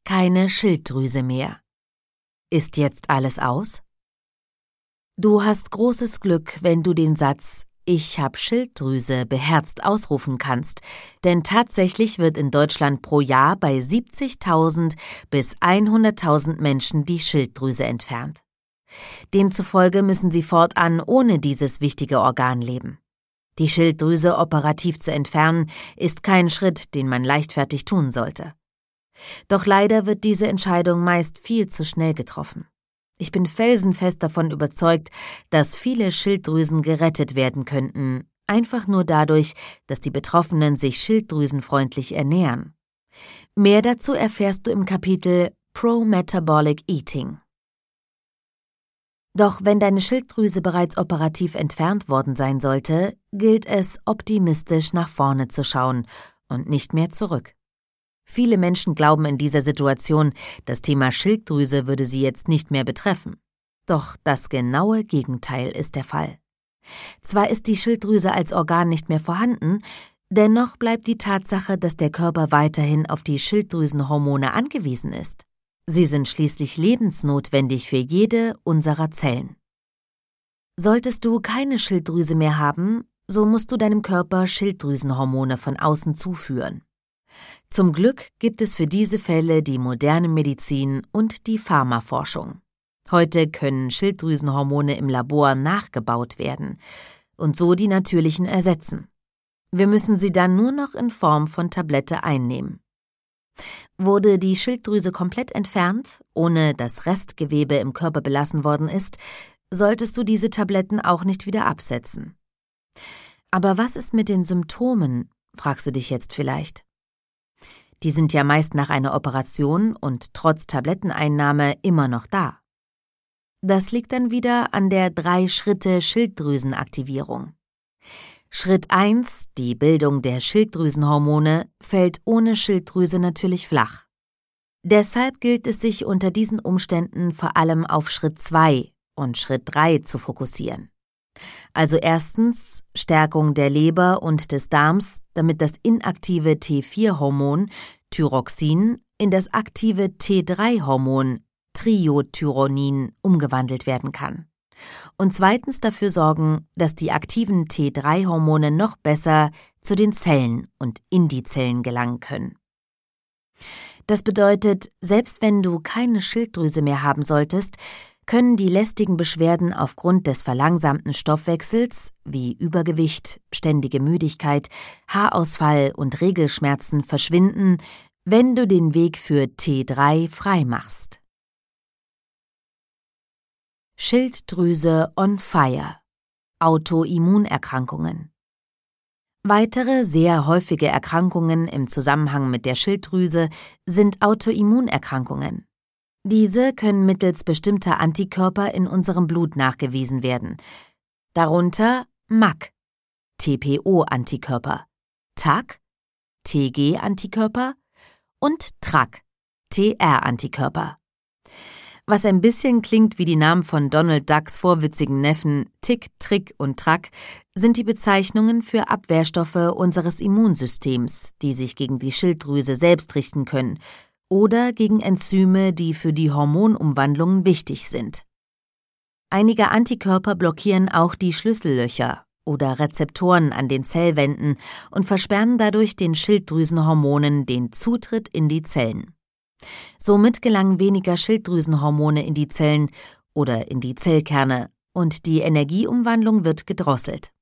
Keine Schilddrüse mehr. Ist jetzt alles aus? Du hast großes Glück, wenn du den Satz „Ich hab Schilddrüse" beherzt ausrufen kannst, denn tatsächlich wird in Deutschland pro Jahr bei 70.000 bis 100.000 Menschen die Schilddrüse entfernt. Demzufolge müssen sie fortan ohne dieses wichtige Organ leben. Die Schilddrüse operativ zu entfernen, ist kein Schritt, den man leichtfertig tun sollte. Doch leider wird diese Entscheidung meist viel zu schnell getroffen. Ich bin felsenfest davon überzeugt, dass viele Schilddrüsen gerettet werden könnten, einfach nur dadurch, dass die Betroffenen sich schilddrüsenfreundlich ernähren. Mehr dazu erfährst du im Kapitel Pro-Metabolic Eating. Doch wenn deine Schilddrüse bereits operativ entfernt worden sein sollte, gilt es, optimistisch nach vorne zu schauen und nicht mehr zurück. Viele Menschen glauben in dieser Situation, das Thema Schilddrüse würde sie jetzt nicht mehr betreffen. Doch das genaue Gegenteil ist der Fall. Zwar ist die Schilddrüse als Organ nicht mehr vorhanden, dennoch bleibt die Tatsache, dass der Körper weiterhin auf die Schilddrüsenhormone angewiesen ist. Sie sind schließlich lebensnotwendig für jede unserer Zellen. Solltest du keine Schilddrüse mehr haben, so musst du deinem Körper Schilddrüsenhormone von außen zuführen. Zum Glück gibt es für diese Fälle die moderne Medizin und die Pharmaforschung. Heute können Schilddrüsenhormone im Labor nachgebaut werden und so die natürlichen ersetzen. Wir müssen sie dann nur noch in Form von Tablette einnehmen. Wurde die Schilddrüse komplett entfernt, ohne dass Restgewebe im Körper belassen worden ist, solltest du diese Tabletten auch nicht wieder absetzen. Aber was ist mit den Symptomen, fragst du dich jetzt vielleicht. Die sind ja meist nach einer Operation und trotz Tabletteneinnahme immer noch da. Das liegt dann wieder an der 3-Schritte-Schilddrüsenaktivierung. Schritt 1, die Bildung der Schilddrüsenhormone, fällt ohne Schilddrüse natürlich flach. Deshalb gilt es, sich unter diesen Umständen vor allem auf Schritt 2 und Schritt 3 zu fokussieren. Also erstens Stärkung der Leber und des Darms, damit das inaktive T4-Hormon Thyroxin in das aktive T3-Hormon Triiodthyronin umgewandelt werden kann. Und zweitens dafür sorgen, dass die aktiven T3-Hormone noch besser zu den Zellen und in die Zellen gelangen können. Das bedeutet, selbst wenn du keine Schilddrüse mehr haben solltest, können die lästigen Beschwerden aufgrund des verlangsamten Stoffwechsels wie Übergewicht, ständige Müdigkeit, Haarausfall und Regelschmerzen verschwinden, wenn du den Weg für T3 frei machst. Schilddrüse on fire. Autoimmunerkrankungen. Weitere sehr häufige Erkrankungen im Zusammenhang mit der Schilddrüse sind Autoimmunerkrankungen. Diese können mittels bestimmter Antikörper in unserem Blut nachgewiesen werden, darunter MAC, TPO-Antikörper, TAC, TG-Antikörper und TRAC, TR-Antikörper. Was ein bisschen klingt wie die Namen von Donald Ducks vorwitzigen Neffen Tick, Trick und Track, sind die Bezeichnungen für Abwehrstoffe unseres Immunsystems, die sich gegen die Schilddrüse selbst richten können oder gegen Enzyme, die für die Hormonumwandlung wichtig sind. Einige Antikörper blockieren auch die Schlüssellöcher oder Rezeptoren an den Zellwänden und versperren dadurch den Schilddrüsenhormonen den Zutritt in die Zellen. Somit gelangen weniger Schilddrüsenhormone in die Zellen oder in die Zellkerne und die Energieumwandlung wird gedrosselt.